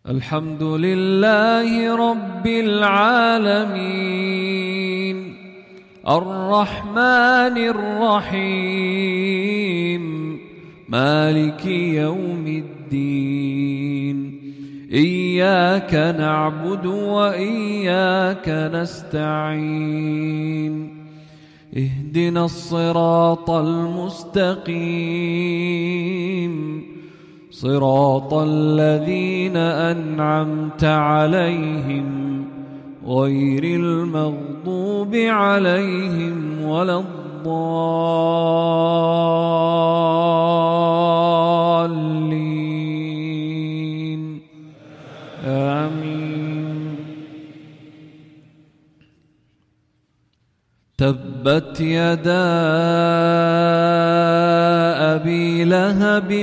الحمد لله رب العالمين الرحمن الرحيم مالك يوم الدين إياك نعبد وإياك نستعين اهدنا الصراط المستقيم صراط الذين أنعمت عليهم غير المغضوب عليهم ولا الضالين آمين. تبت يدا أبي لهب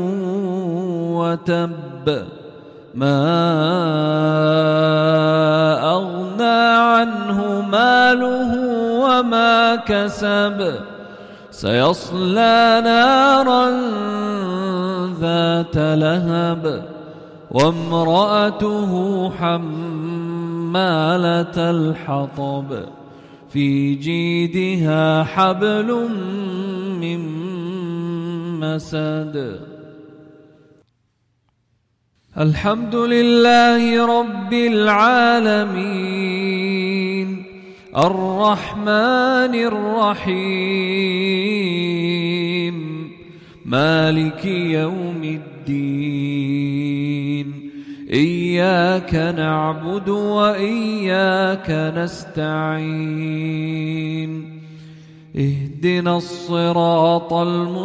وتب ما أغنى عنه ماله وما كسب سيصلى نارا ذات لهب وامرأته حمالة الحطب في جيدها حبل من مسد. الحمد لله رب العالمين الرحمن الرحيم مالك يوم الدين إياك نعبد وإياك نستعين اهدنا الصراط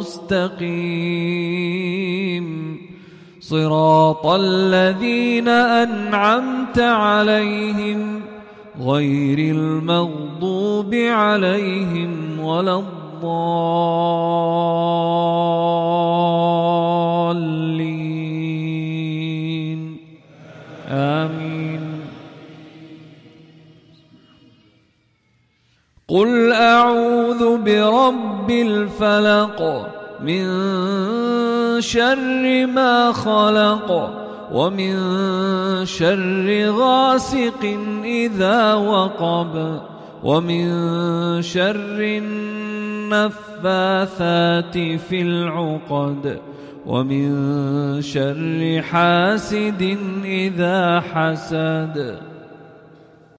المستقيم صراط الذين أنعمت عليهم غير المغضوب عليهم ولا الضالين آمين. قل أعوذ برب الفلق من شر ما خلق ومن شر غاسق إذا وقب ومن شر النفاثات في العقد ومن شر حاسد إذا حسد.